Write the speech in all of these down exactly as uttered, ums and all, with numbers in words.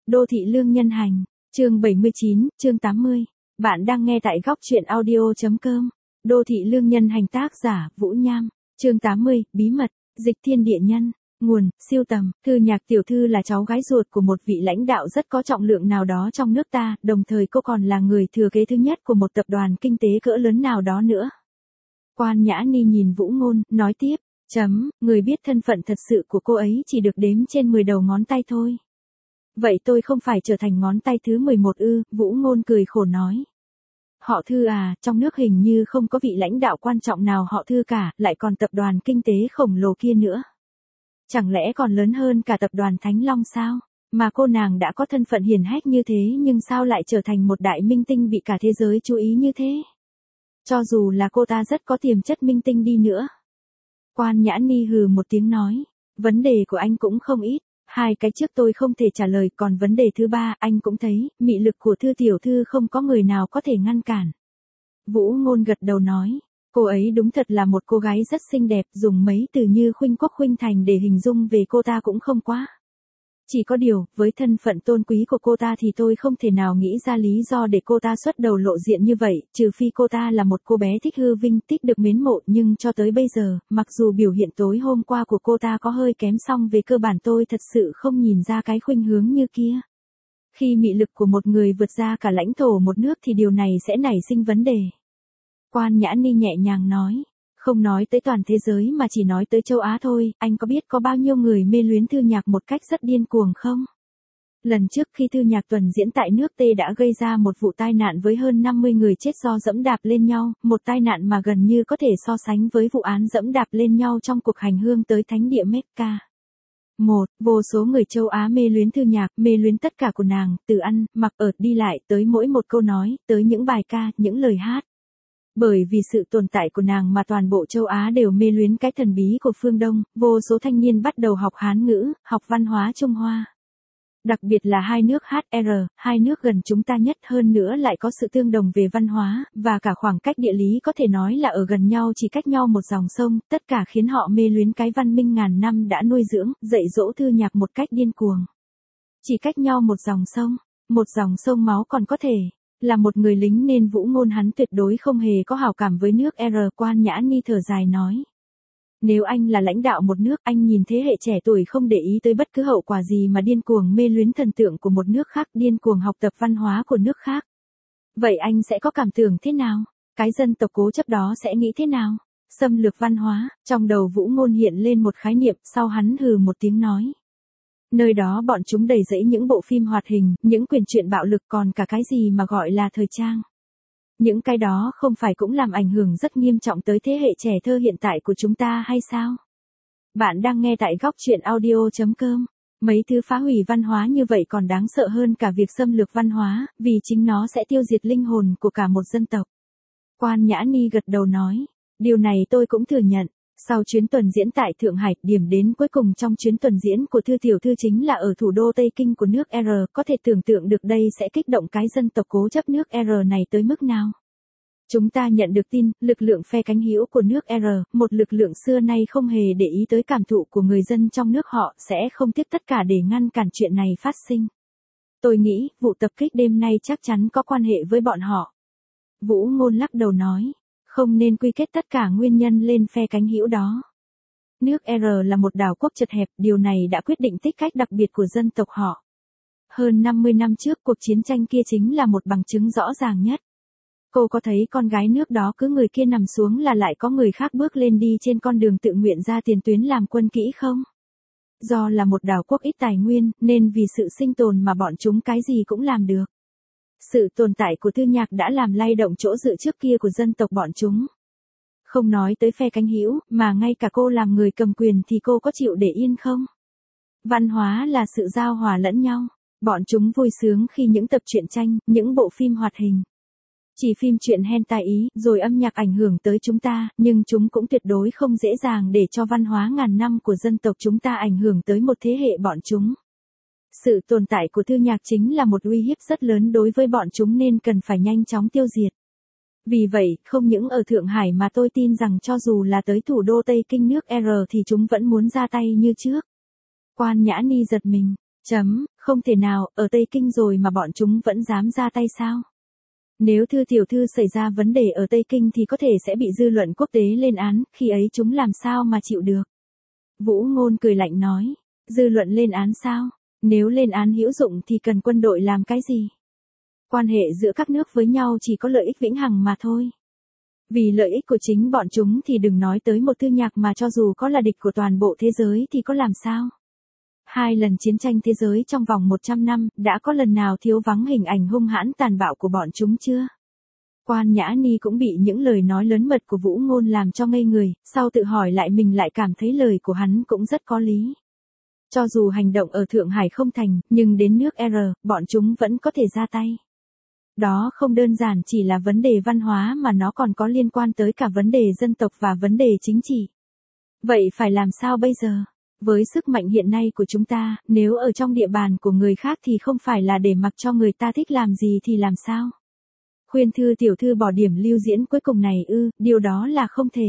Đô thị lương nhân hành, chương bảy mươi chín, chương tám mươi. Bạn đang nghe tại góc truyện audio.com. Đô thị lương nhân hành, tác giả Vũ Nham. Chương tám mươi, bí mật, dịch thiên địa nhân. Nguồn, siêu tầm. Thư Nhạc tiểu thư là cháu gái ruột của một vị lãnh đạo rất có trọng lượng nào đó trong nước ta, đồng thời cô còn là người thừa kế thứ nhất của một tập đoàn kinh tế cỡ lớn nào đó nữa. Quan Nhã Ni nhìn Vũ Ngôn, nói tiếp, chấm, người biết thân phận thật sự của cô ấy chỉ được đếm trên mười đầu ngón tay thôi. Vậy tôi không phải trở thành ngón tay thứ mười một ư? Vũ Ngôn cười khổ nói. Họ Thư à, trong nước hình như không có vị lãnh đạo quan trọng nào họ Thư cả, lại còn tập đoàn kinh tế khổng lồ kia nữa. Chẳng lẽ còn lớn hơn cả tập đoàn Thánh Long sao? Mà cô nàng đã có thân phận hiển hách như thế nhưng sao lại trở thành một đại minh tinh bị cả thế giới chú ý như thế? Cho dù là cô ta rất có tiềm chất minh tinh đi nữa. Quan Nhã Ni hừ một tiếng nói, vấn đề của anh cũng không ít. Hai cái trước tôi không thể trả lời, còn vấn đề thứ ba anh cũng thấy, mị lực của Thư tiểu thư không có người nào có thể ngăn cản. Vũ Ngôn gật đầu nói, cô ấy đúng thật là một cô gái rất xinh đẹp, dùng mấy từ như khuynh quốc khuynh thành để hình dung về cô ta cũng không quá. Chỉ có điều, với thân phận tôn quý của cô ta thì tôi không thể nào nghĩ ra lý do để cô ta xuất đầu lộ diện như vậy, trừ phi cô ta là một cô bé thích hư vinh, thích được mến mộ, nhưng cho tới bây giờ, mặc dù biểu hiện tối hôm qua của cô ta có hơi kém, song về cơ bản tôi thật sự không nhìn ra cái khuynh hướng như kia. Khi mị lực của một người vượt ra cả lãnh thổ một nước thì điều này sẽ nảy sinh vấn đề. Quan Nhã Ni nhẹ nhàng nói. Không nói tới toàn thế giới mà chỉ nói tới châu Á thôi, anh có biết có bao nhiêu người mê luyến Thư Nhạc một cách rất điên cuồng không? Lần trước khi Thư Nhạc tuần diễn tại nước T đã gây ra một vụ tai nạn với hơn năm mươi người chết do dẫm đạp lên nhau, một tai nạn mà gần như có thể so sánh với vụ án dẫm đạp lên nhau trong cuộc hành hương tới thánh địa Mecca. Một, vô số người châu Á mê luyến Thư Nhạc, mê luyến tất cả của nàng, từ ăn, mặc ở, đi lại, tới mỗi một câu nói, tới những bài ca, những lời hát. Bởi vì sự tồn tại của nàng mà toàn bộ châu Á đều mê luyến cái thần bí của phương Đông, vô số thanh niên bắt đầu học Hán ngữ, học văn hóa Trung Hoa. Đặc biệt là hai nước hát rờ, hai nước gần chúng ta nhất, hơn nữa lại có sự tương đồng về văn hóa, và cả khoảng cách địa lý có thể nói là ở gần nhau, chỉ cách nhau một dòng sông, tất cả khiến họ mê luyến cái văn minh ngàn năm đã nuôi dưỡng, dạy dỗ Thư Nhạc một cách điên cuồng. Chỉ cách nhau một dòng sông, một dòng sông máu còn có thể. Là một người lính nên Vũ Ngôn hắn tuyệt đối không hề có hảo cảm với nước R. Quan Nhã Ni thở dài nói. Nếu anh là lãnh đạo một nước, anh nhìn thế hệ trẻ tuổi không để ý tới bất cứ hậu quả gì mà điên cuồng mê luyến thần tượng của một nước khác, điên cuồng học tập văn hóa của nước khác. Vậy anh sẽ có cảm tưởng thế nào? Cái dân tộc cố chấp đó sẽ nghĩ thế nào? Xâm lược văn hóa, trong đầu Vũ Ngôn hiện lên một khái niệm, sau hắn hừ một tiếng nói. Nơi đó bọn chúng đầy rẫy những bộ phim hoạt hình, những quyển truyện bạo lực, còn cả cái gì mà gọi là thời trang. Những cái đó không phải cũng làm ảnh hưởng rất nghiêm trọng tới thế hệ trẻ thơ hiện tại của chúng ta hay sao? Bạn đang nghe tại góc truyện audio.com. Mấy thứ phá hủy văn hóa như vậy còn đáng sợ hơn cả việc xâm lược văn hóa, vì chính nó sẽ tiêu diệt linh hồn của cả một dân tộc. Quan Nhã Ni gật đầu nói, điều này tôi cũng thừa nhận. Sau chuyến tuần diễn tại Thượng Hải, điểm đến cuối cùng trong chuyến tuần diễn của Thư tiểu thư chính là ở thủ đô Tây Kinh của nước R, có thể tưởng tượng được đây sẽ kích động cái dân tộc cố chấp nước R này tới mức nào. Chúng ta nhận được tin, lực lượng phe cánh hữu của nước R, một lực lượng xưa nay không hề để ý tới cảm thụ của người dân trong nước họ, sẽ không tiếc tất cả để ngăn cản chuyện này phát sinh. Tôi nghĩ, vụ tập kích đêm nay chắc chắn có quan hệ với bọn họ. Vũ Ngôn lắc đầu nói. Không nên quy kết tất cả nguyên nhân lên phe cánh hữu đó. Nước R là một đảo quốc chật hẹp, điều này đã quyết định tích cách đặc biệt của dân tộc họ. Hơn năm mươi năm trước, cuộc chiến tranh kia chính là một bằng chứng rõ ràng nhất. Cô có thấy con gái nước đó cứ người kia nằm xuống là lại có người khác bước lên đi trên con đường tự nguyện ra tiền tuyến làm quân kỹ không? Do là một đảo quốc ít tài nguyên, nên vì sự sinh tồn mà bọn chúng cái gì cũng làm được. Sự tồn tại của Thư Nhạc đã làm lay động chỗ dựa trước kia của dân tộc bọn chúng. Không nói tới phe cánh hữu, mà ngay cả cô làm người cầm quyền thì cô có chịu để yên không? Văn hóa là sự giao hòa lẫn nhau. Bọn chúng vui sướng khi những tập truyện tranh, những bộ phim hoạt hình. Chỉ phim truyện hentai ý, rồi âm nhạc ảnh hưởng tới chúng ta, nhưng chúng cũng tuyệt đối không dễ dàng để cho văn hóa ngàn năm của dân tộc chúng ta ảnh hưởng tới một thế hệ bọn chúng. Sự tồn tại của Thư Nhạc chính là một uy hiếp rất lớn đối với bọn chúng nên cần phải nhanh chóng tiêu diệt. Vì vậy, không những ở Thượng Hải mà tôi tin rằng cho dù là tới thủ đô Tây Kinh nước R thì chúng vẫn muốn ra tay như trước. Quan Nhã Ni giật mình. Chấm, không thể nào, ở Tây Kinh rồi mà bọn chúng vẫn dám ra tay sao? Nếu Thư tiểu thư xảy ra vấn đề ở Tây Kinh thì có thể sẽ bị dư luận quốc tế lên án, khi ấy chúng làm sao mà chịu được? Vũ Ngôn cười lạnh nói, dư luận lên án sao? Nếu lên án hữu dụng thì cần quân đội làm cái gì? Quan hệ giữa các nước với nhau chỉ có lợi ích vĩnh hằng mà thôi. Vì lợi ích của chính bọn chúng thì đừng nói tới một thư nhạc mà cho dù có là địch của toàn bộ thế giới thì có làm sao? Hai lần chiến tranh thế giới trong vòng một trăm năm, đã có lần nào thiếu vắng hình ảnh hung hãn tàn bạo của bọn chúng chưa? Quan Nhã Ni cũng bị những lời nói lớn mật của Vũ Ngôn làm cho ngây người, sau tự hỏi lại mình lại cảm thấy lời của hắn cũng rất có lý. Cho dù hành động ở Thượng Hải không thành, nhưng đến nước R, bọn chúng vẫn có thể ra tay. Đó không đơn giản chỉ là vấn đề văn hóa mà nó còn có liên quan tới cả vấn đề dân tộc và vấn đề chính trị. Vậy phải làm sao bây giờ? Với sức mạnh hiện nay của chúng ta, nếu ở trong địa bàn của người khác thì không phải là để mặc cho người ta thích làm gì thì làm sao? Khuyên Thư tiểu thư bỏ điểm lưu diễn cuối cùng này ư, điều đó là không thể.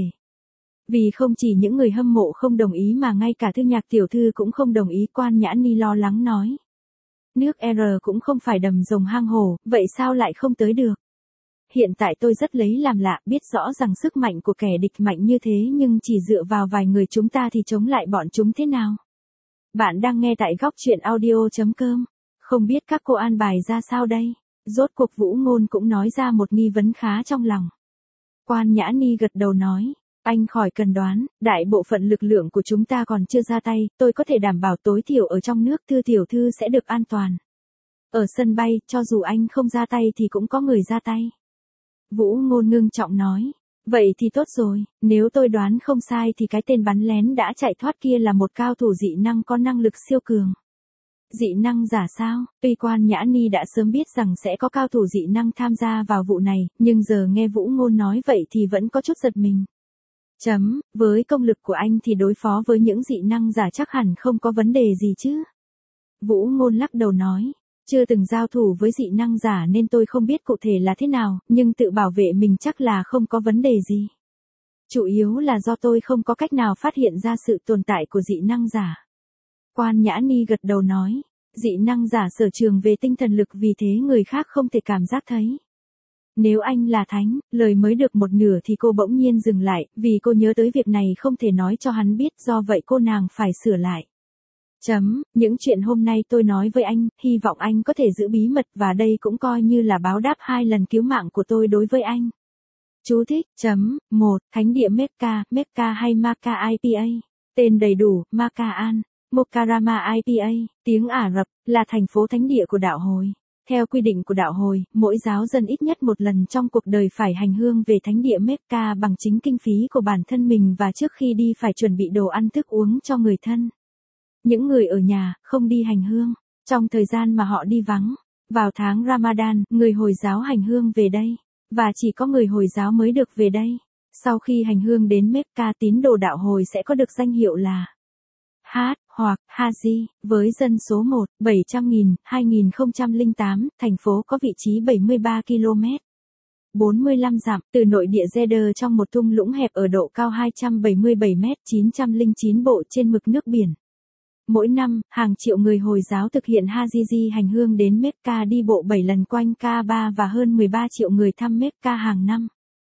Vì không chỉ những người hâm mộ không đồng ý mà ngay cả Thư Nhạc tiểu thư cũng không đồng ý. Quan Nhã Ni lo lắng nói. Nước R cũng không phải đầm rồng hang hổ, vậy sao lại không tới được? Hiện tại tôi rất lấy làm lạ, biết rõ rằng sức mạnh của kẻ địch mạnh như thế nhưng chỉ dựa vào vài người chúng ta thì chống lại bọn chúng thế nào? Bạn đang nghe tại góc truyện audio chấm com. Không biết các cô an bài ra sao đây? Rốt cuộc Vũ Ngôn cũng nói ra một nghi vấn khá trong lòng. Quan Nhã Ni gật đầu nói, anh khỏi cần đoán, đại bộ phận lực lượng của chúng ta còn chưa ra tay, tôi có thể đảm bảo tối thiểu ở trong nước Thư tiểu thư sẽ được an toàn. Ở sân bay, cho dù anh không ra tay thì cũng có người ra tay. Vũ Ngôn ngưng trọng nói, vậy thì tốt rồi, nếu tôi đoán không sai thì cái tên bắn lén đã chạy thoát kia là một cao thủ dị năng có năng lực siêu cường. Dị năng giả sao? Tuy Quan Nhã Ni đã sớm biết rằng sẽ có cao thủ dị năng tham gia vào vụ này, nhưng giờ nghe Vũ Ngôn nói vậy thì vẫn có chút giật mình. Chấm, với công lực của anh thì đối phó với những dị năng giả chắc hẳn không có vấn đề gì chứ? Vũ Ngôn lắc đầu nói, chưa từng giao thủ với dị năng giả nên tôi không biết cụ thể là thế nào, nhưng tự bảo vệ mình chắc là không có vấn đề gì. Chủ yếu là do tôi không có cách nào phát hiện ra sự tồn tại của dị năng giả. Quan Nhã Ni gật đầu nói, dị năng giả sở trường về tinh thần lực vì thế người khác không thể cảm giác thấy. Nếu anh là thánh, lời mới được một nửa thì cô bỗng nhiên dừng lại, vì cô nhớ tới việc này không thể nói cho hắn biết, do vậy cô nàng phải sửa lại. Chấm, những chuyện hôm nay tôi nói với anh, hy vọng anh có thể giữ bí mật và đây cũng coi như là báo đáp hai lần cứu mạng của tôi đối với anh. Chú thích, chấm, một, Thánh địa Mecca, Mecca hay Makkah i pê a. Tên đầy đủ, Makkah Mukarrama i pê a, tiếng Ả Rập, là thành phố thánh địa của đạo hồi. Theo quy định của đạo hồi, mỗi giáo dân ít nhất một lần trong cuộc đời phải hành hương về thánh địa Mecca bằng chính kinh phí của bản thân mình và trước khi đi phải chuẩn bị đồ ăn thức uống cho người thân. Những người ở nhà, không đi hành hương, trong thời gian mà họ đi vắng. Vào tháng Ramadan, người Hồi giáo hành hương về đây, và chỉ có người Hồi giáo mới được về đây. Sau khi hành hương đến Mecca, tín đồ đạo hồi sẽ có được danh hiệu là Hát, hoặc Haji, với dân số một, bảy trăm nghìn, hai nghìn không trăm lẻ tám, thành phố có vị trí bảy mươi ba ki lô mét. bốn mươi lăm dặm, từ nội địa Jeddah trong một thung lũng hẹp ở độ cao hai trăm bảy mươi bảy mét, chín trăm lẻ chín bộ trên mực nước biển. Mỗi năm, hàng triệu người Hồi giáo thực hiện Hajji hành hương đến Mecca đi bộ bảy lần quanh Kaaba và hơn mười ba triệu người thăm Mecca hàng năm.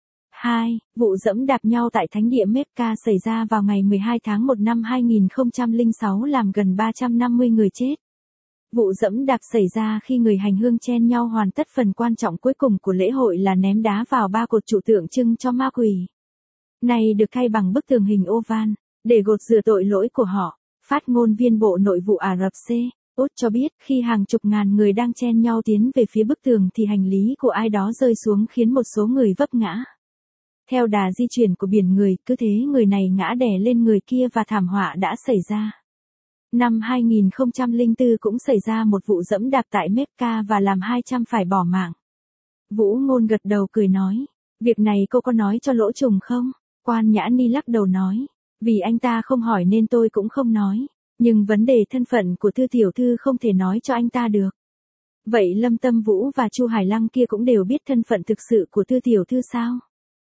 hai. Vụ dẫm đạp nhau tại thánh địa Mecca xảy ra vào ngày mười hai tháng một năm hai nghìn không trăm lẻ sáu làm gần ba trăm năm mươi người chết. Vụ dẫm đạp xảy ra khi người hành hương chen nhau hoàn tất phần quan trọng cuối cùng của lễ hội là ném đá vào ba cột trụ tượng trưng cho ma quỷ. Này được thay bằng bức tường hình oval, để gột rửa tội lỗi của họ. Phát ngôn viên Bộ Nội vụ Ả Rập C. Út cho biết khi hàng chục ngàn người đang chen nhau tiến về phía bức tường thì hành lý của ai đó rơi xuống khiến một số người vấp ngã. Theo đà di chuyển của biển người, cứ thế người này ngã đè lên người kia và thảm họa đã xảy ra. Năm hai nghìn không trăm lẻ bốn cũng xảy ra một vụ dẫm đạp tại Mecca và làm hai trăm phải bỏ mạng. Vũ Ngôn gật đầu cười nói, việc này cô có nói cho Lỗ Trùng không? Quan Nhã Ni lắc đầu nói, vì anh ta không hỏi nên tôi cũng không nói, nhưng vấn đề thân phận của Thư tiểu thư không thể nói cho anh ta được. Vậy Lâm Tâm Vũ và Chu Hải Lăng kia cũng đều biết thân phận thực sự của Thư tiểu thư sao?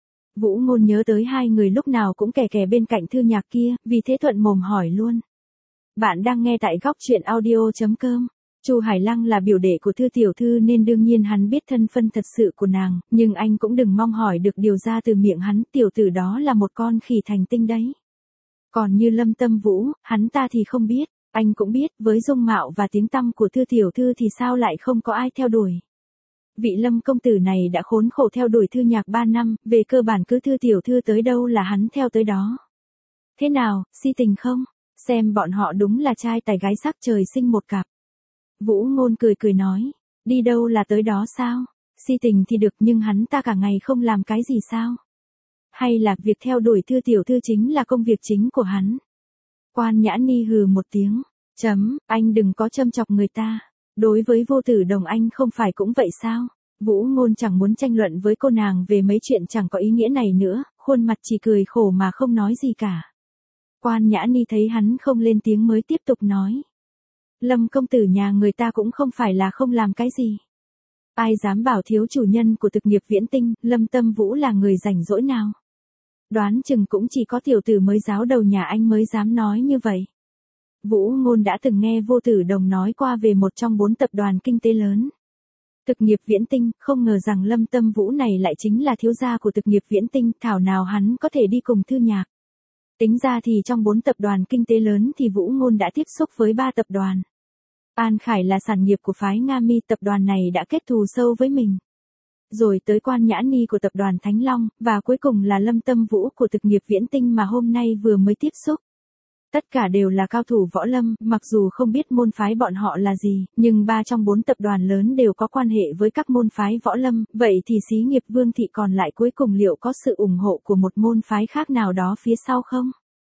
Vũ Ngôn nhớ tới hai người lúc nào cũng kè kè bên cạnh Thư Nhạc kia, vì thế thuận mồm hỏi luôn. Bạn đang nghe tại góc chuyện audio chấm com. Chu Hải Lăng là biểu đệ của Thư tiểu thư nên đương nhiên hắn biết thân phân thật sự của nàng, nhưng anh cũng đừng mong hỏi được điều ra từ miệng hắn, tiểu tử đó là một con khỉ thành tinh đấy. Còn như Lâm Tâm Vũ, hắn ta thì không biết, anh cũng biết, với dung mạo và tiếng tăm của Thư tiểu thư thì sao lại không có ai theo đuổi. Vị Lâm công tử này đã khốn khổ theo đuổi Thư Nhạc ba năm, về cơ bản cứ Thư tiểu thư tới đâu là hắn theo tới đó. Thế nào, si tình không? Xem bọn họ đúng là trai tài gái sắc trời sinh một cặp. Vũ Ngôn cười cười nói, đi đâu là tới đó sao? Si tình thì được nhưng hắn ta cả ngày không làm cái gì sao? Hay là việc theo đuổi Thư tiểu thư chính là công việc chính của hắn? Quan Nhã Ni hừ một tiếng, chấm, anh đừng có châm chọc người ta. Đối với Vô Tử Đồng anh không phải cũng vậy sao? Vũ Ngôn chẳng muốn tranh luận với cô nàng về mấy chuyện chẳng có ý nghĩa này nữa, khuôn mặt chỉ cười khổ mà không nói gì cả. Quan Nhã Ni thấy hắn không lên tiếng mới tiếp tục nói. Lâm công tử nhà người ta cũng không phải là không làm cái gì. Ai dám bảo thiếu chủ nhân của thực nghiệp Viễn Tinh, Lâm Tâm Vũ là người rảnh rỗi nào? Đoán chừng cũng chỉ có tiểu tử mới giáo đầu nhà anh mới dám nói như vậy. Vũ Ngôn đã từng nghe Vô Tử Đồng nói qua về một trong bốn tập đoàn kinh tế lớn. Thực nghiệp Viễn Tinh, không ngờ rằng Lâm Tâm Vũ này lại chính là thiếu gia của thực nghiệp Viễn Tinh, thảo nào hắn có thể đi cùng Thư Nhạc. Tính ra thì trong bốn tập đoàn kinh tế lớn thì Vũ Ngôn đã tiếp xúc với ba tập đoàn. An Khải là sản nghiệp của phái Nga Mi, tập đoàn này đã kết thù sâu với mình. Rồi tới Quan Nhã Ni của tập đoàn Thánh Long, và cuối cùng là Lâm Tâm Vũ của thực nghiệp Viễn Tinh mà hôm nay vừa mới tiếp xúc. Tất cả đều là cao thủ võ lâm, mặc dù không biết môn phái bọn họ là gì, nhưng ba trong bốn tập đoàn lớn đều có quan hệ với các môn phái võ lâm, vậy thì xí nghiệp Vương thị còn lại cuối cùng liệu có sự ủng hộ của một môn phái khác nào đó phía sau không?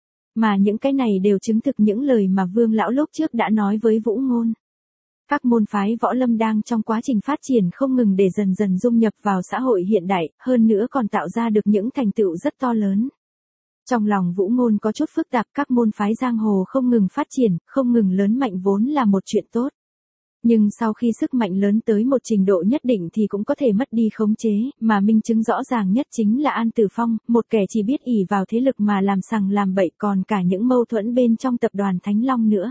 Mà những cái này đều chứng thực những lời mà Vương lão lúc trước đã nói với Vũ Ngôn. Các môn phái võ lâm đang trong quá trình phát triển không ngừng để dần dần dung nhập vào xã hội hiện đại, hơn nữa còn tạo ra được những thành tựu rất to lớn. Trong lòng Vũ Ngôn có chút phức tạp, các môn phái giang hồ không ngừng phát triển, không ngừng lớn mạnh vốn là một chuyện tốt. Nhưng sau khi sức mạnh lớn tới một trình độ nhất định thì cũng có thể mất đi khống chế, mà minh chứng rõ ràng nhất chính là An Tử Phong, một kẻ chỉ biết ỷ vào thế lực mà làm sằng làm bậy, còn cả những mâu thuẫn bên trong tập đoàn Thánh Long nữa.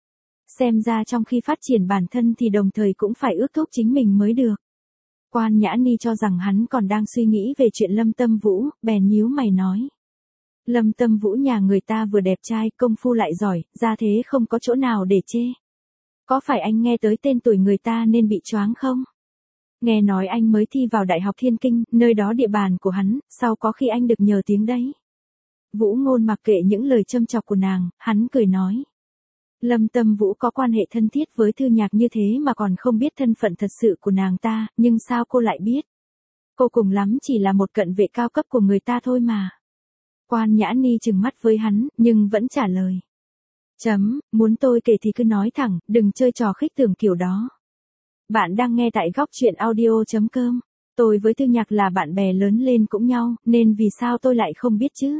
Xem ra trong khi phát triển bản thân thì đồng thời cũng phải ước thúc chính mình mới được. Quan Nhã Ni cho rằng hắn còn đang suy nghĩ về chuyện Lâm Tâm Vũ, bèn nhíu mày nói. Lâm Tâm Vũ nhà người ta vừa đẹp trai, công phu lại giỏi, ra thế không có chỗ nào để chê. Có phải anh nghe tới tên tuổi người ta nên bị choáng không? Nghe nói anh mới thi vào Đại học Thiên Kinh, nơi đó địa bàn của hắn, sau có khi anh được nhờ tiếng đấy. Vũ Ngôn mặc kệ những lời châm chọc của nàng, hắn cười nói. Lâm Tâm Vũ có quan hệ thân thiết với Thư Nhạc như thế mà còn không biết thân phận thật sự của nàng ta, nhưng sao cô lại biết? Cô cùng lắm chỉ là một cận vệ cao cấp của người ta thôi mà. Quan Nhã Ni trừng mắt với hắn, nhưng vẫn trả lời. Chấm, muốn tôi kể thì cứ nói thẳng, đừng chơi trò khích tưởng kiểu đó. Bạn đang nghe tại góc chuyện audio chấm com. Tôi với Thư Nhạc là bạn bè lớn lên cũng nhau, nên vì sao tôi lại không biết chứ?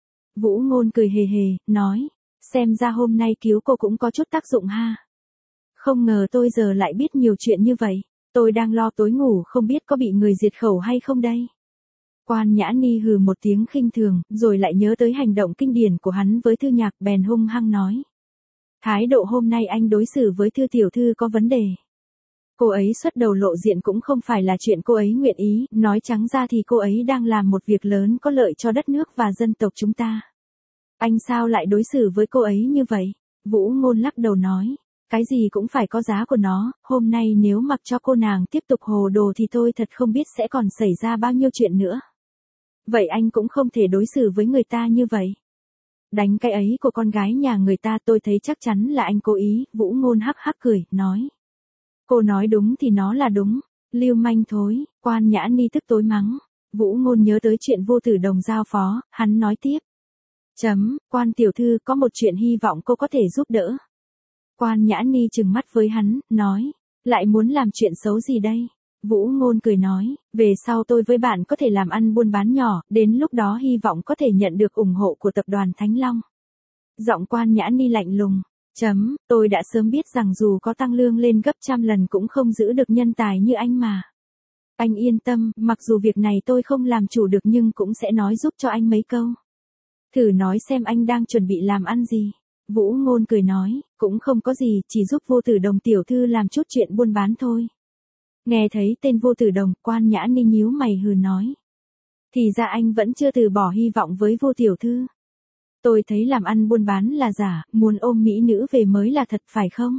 Vũ Ngôn cười hề hề, nói. Xem ra hôm nay cứu cô cũng có chút tác dụng ha. Không ngờ tôi giờ lại biết nhiều chuyện như vậy. Tôi đang lo tối ngủ không biết có bị người diệt khẩu hay không đây. Quan Nhã Ni hừ một tiếng khinh thường, rồi lại nhớ tới hành động kinh điển của hắn với Thư Nhạc, bèn hung hăng nói. Thái độ hôm nay anh đối xử với Thư tiểu thư có vấn đề. Cô ấy xuất đầu lộ diện cũng không phải là chuyện cô ấy nguyện ý, nói trắng ra thì cô ấy đang làm một việc lớn có lợi cho đất nước và dân tộc chúng ta. Anh sao lại đối xử với cô ấy như vậy? Vũ Ngôn lắc đầu nói. Cái gì cũng phải có giá của nó, hôm nay nếu mặc cho cô nàng tiếp tục hồ đồ thì tôi thật không biết sẽ còn xảy ra bao nhiêu chuyện nữa. Vậy anh cũng không thể đối xử với người ta như vậy. Đánh cái ấy của con gái nhà người ta tôi thấy chắc chắn là anh cố ý, Vũ Ngôn hắc hắc cười, nói. Cô nói đúng thì nó là đúng, lưu manh thối, Quan Nhã Ni tức tối mắng. Vũ Ngôn nhớ tới chuyện Vô Tử Đồng giao phó, hắn nói tiếp. Chấm, Quan tiểu thư có một chuyện hy vọng cô có thể giúp đỡ. Quan Nhã Ni trừng mắt với hắn, nói. Lại muốn làm chuyện xấu gì đây? Vũ Ngôn cười nói, về sau tôi với bạn có thể làm ăn buôn bán nhỏ, đến lúc đó hy vọng có thể nhận được ủng hộ của tập đoàn Thánh Long. Giọng Quan Nhã Ni lạnh lùng, chấm, tôi đã sớm biết rằng dù có tăng lương lên gấp trăm lần cũng không giữ được nhân tài như anh mà. Anh yên tâm, mặc dù việc này tôi không làm chủ được nhưng cũng sẽ nói giúp cho anh mấy câu. Thử nói xem anh đang chuẩn bị làm ăn gì. Vũ Ngôn cười nói, cũng không có gì, chỉ giúp Vô Tử Đồng tiểu thư làm chút chuyện buôn bán thôi. Nghe thấy tên Vô Tử Đồng, Quan Nhã Ni nhíu mày hừ nói. Thì ra anh vẫn chưa từ bỏ hy vọng với Vô tiểu thư. Tôi thấy làm ăn buôn bán là giả, muốn ôm mỹ nữ về mới là thật phải không?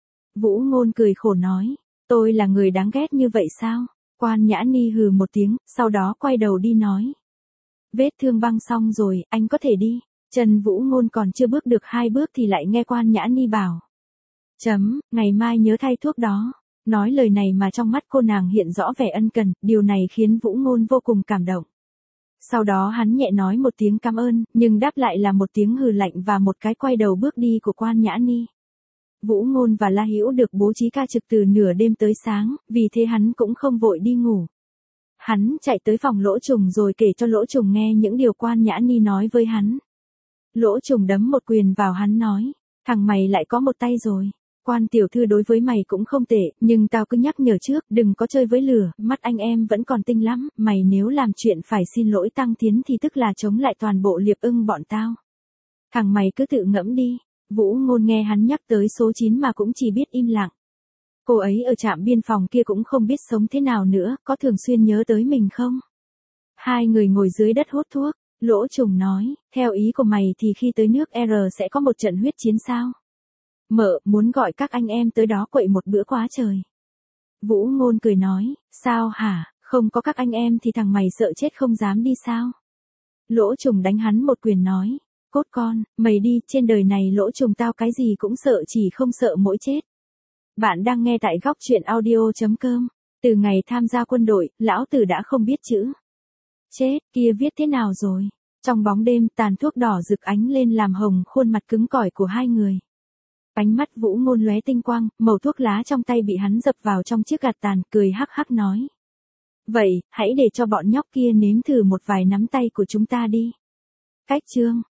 Vũ Ngôn cười khổ nói, tôi là người đáng ghét như vậy sao? Quan Nhã Ni hừ một tiếng, sau đó quay đầu đi nói. Vết thương băng xong rồi, anh có thể đi. Trần Vũ Ngôn còn chưa bước được hai bước thì lại nghe Quan Nhã Ni bảo. Chấm, ngày mai nhớ thay thuốc đó. Nói lời này mà trong mắt cô nàng hiện rõ vẻ ân cần, điều này khiến Vũ Ngôn vô cùng cảm động. Sau đó hắn nhẹ nói một tiếng cảm ơn, nhưng đáp lại là một tiếng hừ lạnh và một cái quay đầu bước đi của Quan Nhã Ni. Vũ Ngôn và La Hữu được bố trí ca trực từ nửa đêm tới sáng, vì thế hắn cũng không vội đi ngủ. Hắn chạy tới phòng Lỗ Trùng rồi kể cho Lỗ Trùng nghe những điều Quan Nhã Ni nói với hắn. Lỗ Trùng đấm một quyền vào hắn nói, thằng mày lại có một tay rồi. Quan tiểu thư đối với mày cũng không tệ, nhưng tao cứ nhắc nhở trước, đừng có chơi với lửa, mắt anh em vẫn còn tinh lắm, mày nếu làm chuyện phải xin lỗi Tăng Tiến thì tức là chống lại toàn bộ Liệp Ưng bọn tao. Thằng mày cứ tự ngẫm đi. Vũ Ngôn nghe hắn nhắc tới số chín mà cũng chỉ biết im lặng. Cô ấy ở trạm biên phòng kia cũng không biết sống thế nào nữa, có thường xuyên nhớ tới mình không? Hai người ngồi dưới đất hút thuốc, Lỗ Trùng nói, theo ý của mày thì khi tới nước R sẽ có một trận huyết chiến sao? Mợ, muốn gọi các anh em tới đó quậy một bữa quá trời. Vũ Ngôn cười nói, sao hả, không có các anh em thì thằng mày sợ chết không dám đi sao? Lỗ Trùng đánh hắn một quyền nói, cốt con, mày đi, trên đời này Lỗ Trùng tao cái gì cũng sợ chỉ không sợ mỗi chết. Bạn đang nghe tại góc truyện audio chấm com. Từ ngày tham gia quân đội, lão tử đã không biết chữ. Chết, kia viết thế nào rồi? Trong bóng đêm, tàn thuốc đỏ rực ánh lên làm hồng khuôn mặt cứng cỏi của hai người. Ánh mắt Vũ Ngôn lóe tinh quang, mẩu thuốc lá trong tay bị hắn dập vào trong chiếc gạt tàn, cười hắc hắc nói. Vậy, hãy để cho bọn nhóc kia nếm thử một vài nắm tay của chúng ta đi. Cách chương